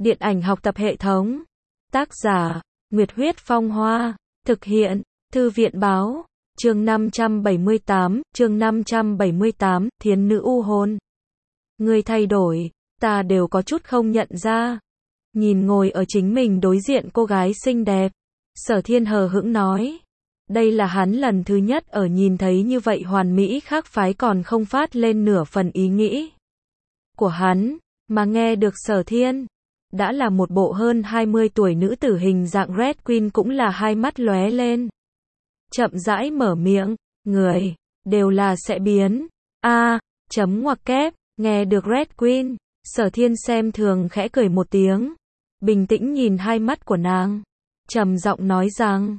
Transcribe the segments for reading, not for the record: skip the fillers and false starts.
Điện ảnh học tập hệ thống. Tác giả, Nguyệt Huyết Phong Hoa. Thực hiện, Thư viện Báo. Chương 578, Thiến nữ u hồn. Người thay đổi, ta đều có chút không nhận ra. Nhìn ngồi ở chính mình đối diện cô gái xinh đẹp, Sở Thiên hờ hững nói. Đây là hắn lần thứ nhất ở nhìn thấy như vậy hoàn mỹ khác phái còn không phát lên nửa phần ý nghĩ của hắn, mà nghe được Sở Thiên. Đã là một bộ hơn 20 tuổi nữ tử hình dạng Red Queen cũng là hai mắt lóe lên. Chậm rãi mở miệng, người, đều là sẽ biến. Chấm ngoặc kép, nghe được Red Queen, Sở Thiên xem thường khẽ cười một tiếng. Bình tĩnh nhìn hai mắt của nàng. Trầm giọng nói rằng,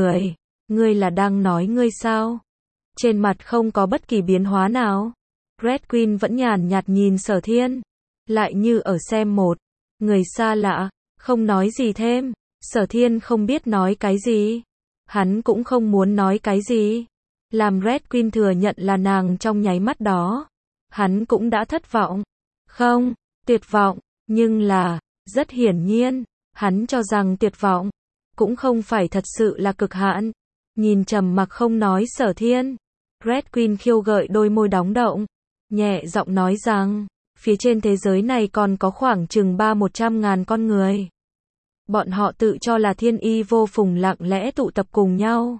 ngươi là đang nói ngươi sao? Trên mặt không có bất kỳ biến hóa nào. Red Queen vẫn nhàn nhạt nhìn Sở Thiên. Lại như ở xem một người xa lạ, không nói gì thêm. Sở Thiên không biết nói cái gì. Hắn cũng không muốn nói cái gì. Làm Red Queen thừa nhận là nàng trong nháy mắt đó. Hắn cũng đã thất vọng. Không, tuyệt vọng, nhưng là, rất hiển nhiên, hắn cho rằng tuyệt vọng, cũng không phải thật sự là cực hạn. Nhìn trầm mặc không nói Sở Thiên, Red Queen khiêu gợi đôi môi đóng động, nhẹ giọng nói rằng, phía trên thế giới này còn có khoảng chừng 300-100 ngàn con người. Bọn họ tự cho là thiên y vô phùng lặng lẽ tụ tập cùng nhau.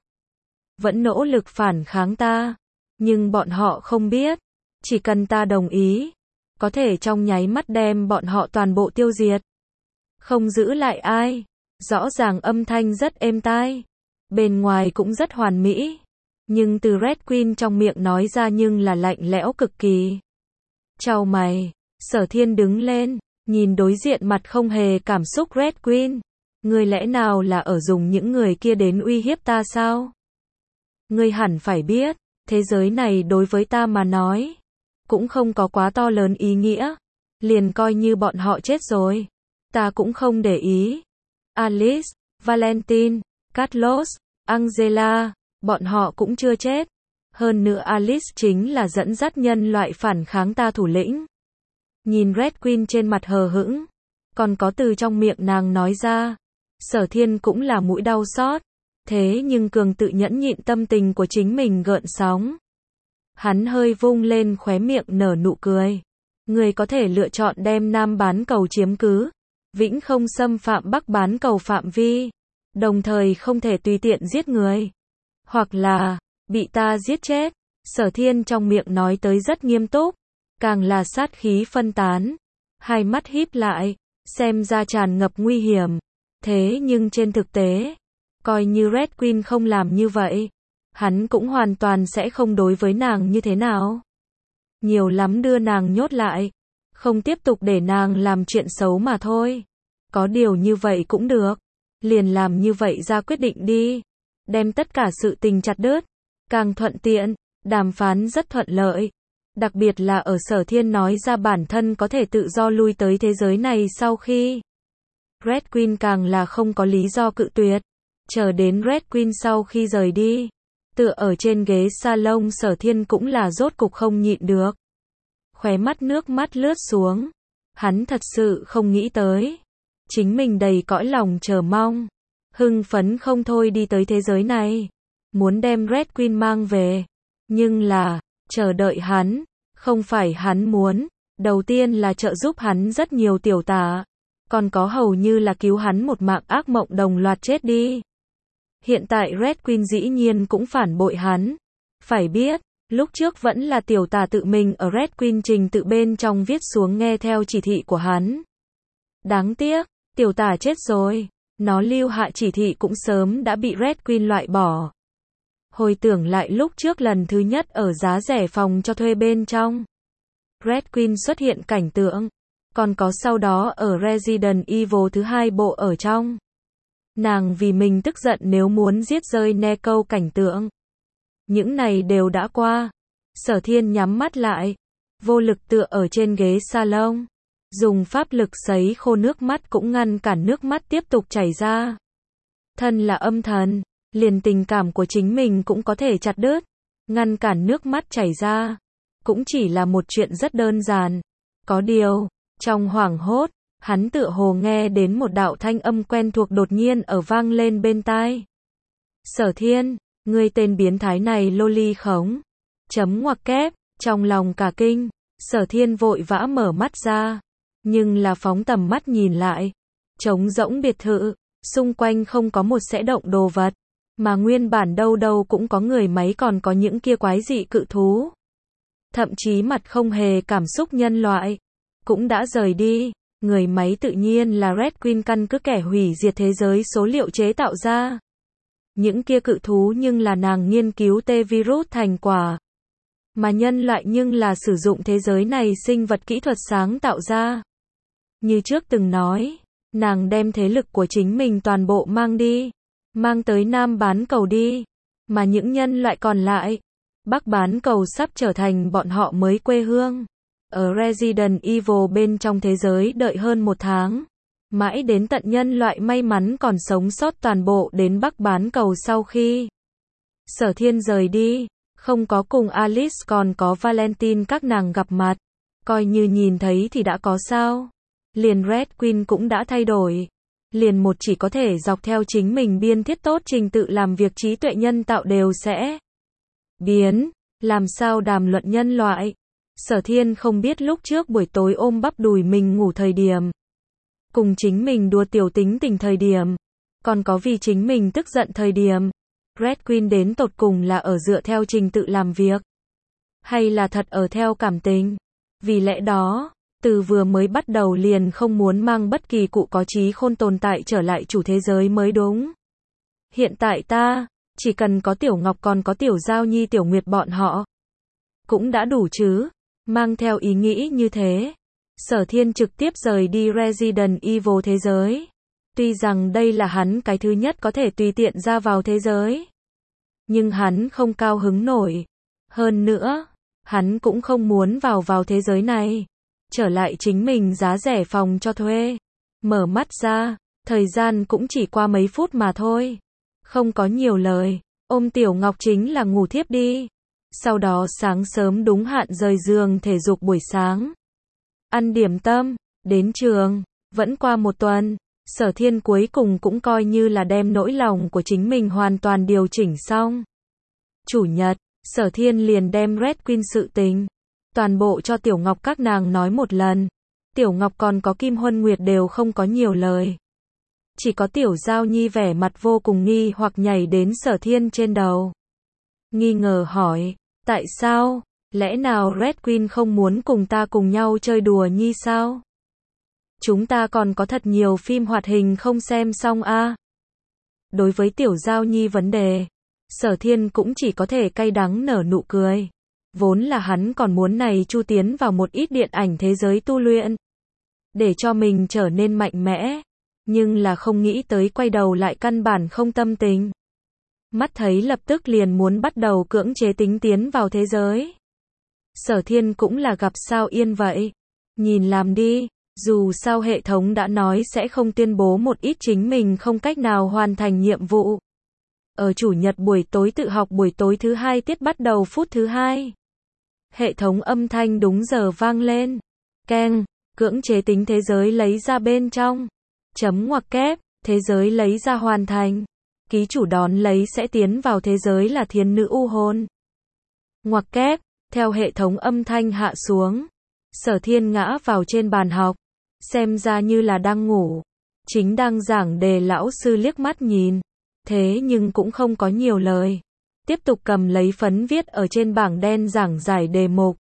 Vẫn nỗ lực phản kháng ta. Nhưng bọn họ không biết. Chỉ cần ta đồng ý. Có thể trong nháy mắt đem bọn họ toàn bộ tiêu diệt. Không giữ lại ai. Rõ ràng âm thanh rất êm tai. Bên ngoài cũng rất hoàn mỹ. Nhưng từ Red Queen trong miệng nói ra nhưng là lạnh lẽo cực kỳ. Chào mày. Sở Thiên đứng lên. Nhìn đối diện mặt không hề cảm xúc Red Queen. Ngươi lẽ nào là ở dùng những người kia đến uy hiếp ta sao? Ngươi hẳn phải biết, thế giới này đối với ta mà nói, cũng không có quá to lớn ý nghĩa. Liền coi như bọn họ chết rồi, ta cũng không để ý. Alice, Valentine, Carlos, Angela, bọn họ cũng chưa chết. Hơn nữa Alice chính là dẫn dắt nhân loại phản kháng ta thủ lĩnh. Nhìn Red Queen trên mặt hờ hững, còn có từ trong miệng nàng nói ra. Sở Thiên cũng là mũi đau xót. Thế nhưng cường tự nhẫn nhịn tâm tình của chính mình gợn sóng. Hắn hơi vung lên khóe miệng nở nụ cười. Người có thể lựa chọn đem Nam bán cầu chiếm cứ. Vĩnh không xâm phạm Bắc bán cầu phạm vi. Đồng thời không thể tùy tiện giết người. Hoặc là, bị ta giết chết. Sở Thiên trong miệng nói tới rất nghiêm túc. Càng là sát khí phân tán. Hai mắt híp lại. Xem ra tràn ngập nguy hiểm. Thế nhưng trên thực tế, coi như Red Queen không làm như vậy, hắn cũng hoàn toàn sẽ không đối với nàng như thế nào. Nhiều lắm đưa nàng nhốt lại, không tiếp tục để nàng làm chuyện xấu mà thôi. Có điều như vậy cũng được. Liền làm như vậy ra quyết định đi. Đem tất cả sự tình chặt đứt. Càng thuận tiện, đàm phán rất thuận lợi. Đặc biệt là ở Sở Thiên nói ra bản thân có thể tự do lui tới thế giới này sau khi. Red Queen càng là không có lý do cự tuyệt. Chờ đến Red Queen sau khi rời đi, tựa ở trên ghế salon Sở Thiên cũng là rốt cục không nhịn được. Khóe mắt nước mắt lướt xuống. Hắn thật sự không nghĩ tới. Chính mình đầy cõi lòng chờ mong. Hưng phấn không thôi đi tới thế giới này. Muốn đem Red Queen mang về. Nhưng là, chờ đợi hắn. Không phải hắn muốn. Đầu tiên là trợ giúp hắn rất nhiều tiểu tả. Còn có hầu như là cứu hắn một mạng ác mộng đồng loạt chết đi. Hiện tại Red Queen dĩ nhiên cũng phản bội hắn. Phải biết, lúc trước vẫn là tiểu tà tự mình ở Red Queen trình tự bên trong viết xuống nghe theo chỉ thị của hắn. Đáng tiếc, tiểu tà chết rồi. Nó lưu hạ chỉ thị cũng sớm đã bị Red Queen loại bỏ. Hồi tưởng lại lúc trước lần thứ nhất ở giá rẻ phòng cho thuê bên trong. Red Queen xuất hiện cảnh tượng. Còn có sau đó ở Resident Evil thứ 2 bộ ở trong. Nàng vì mình tức giận nếu muốn giết rơi Neko cảnh tượng. Những này đều đã qua. Sở Thiên nhắm mắt lại. Vô lực tựa ở trên ghế salon. Dùng pháp lực sấy khô nước mắt cũng ngăn cản nước mắt tiếp tục chảy ra. Thân là âm thần. Liền tình cảm của chính mình cũng có thể chặt đứt. Ngăn cản nước mắt chảy ra. Cũng chỉ là một chuyện rất đơn giản. Có điều. Trong hoảng hốt, hắn tựa hồ nghe đến một đạo thanh âm quen thuộc đột nhiên ở vang lên bên tai. Sở Thiên, ngươi tên biến thái này loli khống. Chấm ngoặc kép, trong lòng cả kinh, Sở Thiên vội vã mở mắt ra, nhưng là phóng tầm mắt nhìn lại, trống rỗng biệt thự, xung quanh không có một sẽ động đồ vật, mà nguyên bản đâu đâu cũng có người máy còn có những kia quái dị cự thú. Thậm chí mặt không hề cảm xúc nhân loại, cũng đã rời đi. Người máy tự nhiên là Red Queen căn cứ kẻ hủy diệt thế giới số liệu chế tạo ra. Những kia cự thú nhưng là nàng nghiên cứu T-virus thành quả. Mà nhân loại nhưng là sử dụng thế giới này sinh vật kỹ thuật sáng tạo ra. Như trước từng nói, nàng đem thế lực của chính mình toàn bộ mang đi. Mang tới Nam bán cầu đi. Mà những nhân loại còn lại, Bắc bán cầu sắp trở thành bọn họ mới quê hương. Ở Resident Evil bên trong thế giới đợi hơn 1 tháng. Mãi đến tận nhân loại may mắn còn sống sót toàn bộ đến Bắc bán cầu sau khi Sở Thiên rời đi, không có cùng Alice còn có Valentine các nàng gặp mặt. Coi như nhìn thấy thì đã có sao. Liền Red Queen cũng đã thay đổi. Liền một chỉ có thể dọc theo chính mình biên thiết tốt trình tự làm việc trí tuệ nhân tạo đều sẽ biến. Làm sao đàm luận nhân loại. Sở Thiên không biết lúc trước buổi tối ôm bắp đùi mình ngủ thời điểm. Cùng chính mình đùa tiểu tính tình thời điểm. Còn có vì chính mình tức giận thời điểm. Red Queen đến tột cùng là ở dựa theo trình tự làm việc. Hay là thật ở theo cảm tình. Vì lẽ đó, từ vừa mới bắt đầu liền không muốn mang bất kỳ cụ có trí khôn tồn tại trở lại chủ thế giới mới đúng. Hiện tại ta, chỉ cần có Tiểu Ngọc còn có Tiểu Giao Nhi Tiểu Nguyệt bọn họ. Cũng đã đủ chứ. Mang theo ý nghĩ như thế, Sở Thiên trực tiếp rời đi Resident Evil thế giới. Tuy rằng đây là hắn cái thứ nhất có thể tùy tiện ra vào thế giới. Nhưng hắn không cao hứng nổi. Hơn nữa, hắn cũng không muốn vào thế giới này. Trở lại chính mình giá rẻ phòng cho thuê. Mở mắt ra, thời gian cũng chỉ qua mấy phút mà thôi. Không có nhiều lời, ôm Tiểu Ngọc chính là ngủ thiếp đi. Sau đó sáng sớm đúng hạn rời giường thể dục buổi sáng. Ăn điểm tâm, đến trường, vẫn qua 1 tuần, Sở Thiên cuối cùng cũng coi như là đem nỗi lòng của chính mình hoàn toàn điều chỉnh xong. Chủ nhật, Sở Thiên liền đem Red Queen sự tình, toàn bộ cho Tiểu Ngọc các nàng nói một lần. Tiểu Ngọc còn có Kim Huân Nguyệt đều không có nhiều lời. Chỉ có Tiểu Giao Nhi vẻ mặt vô cùng nghi hoặc nhảy đến Sở Thiên trên đầu. Nghi ngờ hỏi, tại sao? Lẽ nào Red Queen không muốn cùng ta cùng nhau chơi đùa nhi sao? Chúng ta còn có thật nhiều phim hoạt hình không xem xong a. Đối với Tiểu Giao Nhi vấn đề, Sở Thiên cũng chỉ có thể cay đắng nở nụ cười. Vốn là hắn còn muốn này chu tiến vào một ít điện ảnh thế giới tu luyện. Để cho mình trở nên mạnh mẽ. Nhưng là không nghĩ tới quay đầu lại căn bản không tâm tình. Mắt thấy lập tức liền muốn bắt đầu cưỡng chế tính tiến vào thế giới. Sở Thiên cũng là gặp sao yên vậy. Nhìn làm đi, dù sao hệ thống đã nói sẽ không tuyên bố một ít chính mình không cách nào hoàn thành nhiệm vụ. Ở chủ nhật buổi tối tự học buổi tối thứ 2 tiết bắt đầu phút thứ 2. Hệ thống âm thanh đúng giờ vang lên. Keng, cưỡng chế tính thế giới lấy ra bên trong. Chấm ngoặc kép, thế giới lấy ra hoàn thành. Ký chủ đón lấy sẽ tiến vào thế giới là thiên nữ u hồn. Ngoặc kép, theo hệ thống âm thanh hạ xuống. Sở Thiên ngã vào trên bàn học. Xem ra như là đang ngủ. Chính đang giảng đề lão sư liếc mắt nhìn. Thế nhưng cũng không có nhiều lời. Tiếp tục cầm lấy phấn viết ở trên bảng đen giảng giải đề mục.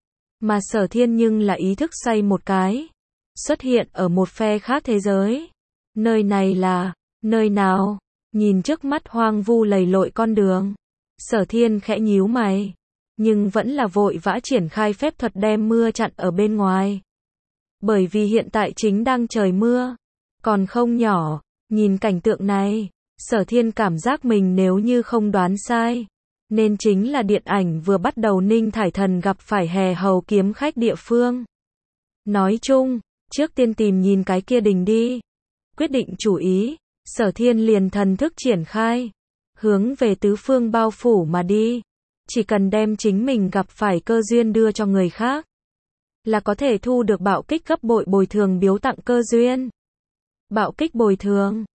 Mà Sở Thiên nhưng là ý thức xoay một cái. Xuất hiện ở một phe khác thế giới. Nơi này là, nơi nào? Nhìn trước mắt hoang vu lầy lội con đường. Sở Thiên khẽ nhíu mày. Nhưng vẫn là vội vã triển khai phép thuật đem mưa chặn ở bên ngoài. Bởi vì hiện tại chính đang trời mưa. Còn không nhỏ. Nhìn cảnh tượng này. Sở Thiên cảm giác mình nếu như không đoán sai. Nên chính là điện ảnh vừa bắt đầu Ninh Thải Thần gặp phải hè hầu kiếm khách địa phương. Nói chung, trước tiên tìm nhìn cái kia đình đi. Quyết định chủ ý. Sở Thiên liền thần thức triển khai. Hướng về tứ phương bao phủ mà đi. Chỉ cần đem chính mình gặp phải cơ duyên đưa cho người khác. là có thể thu được bạo kích gấp bội bồi thường biếu tặng cơ duyên. Bạo kích bồi thường.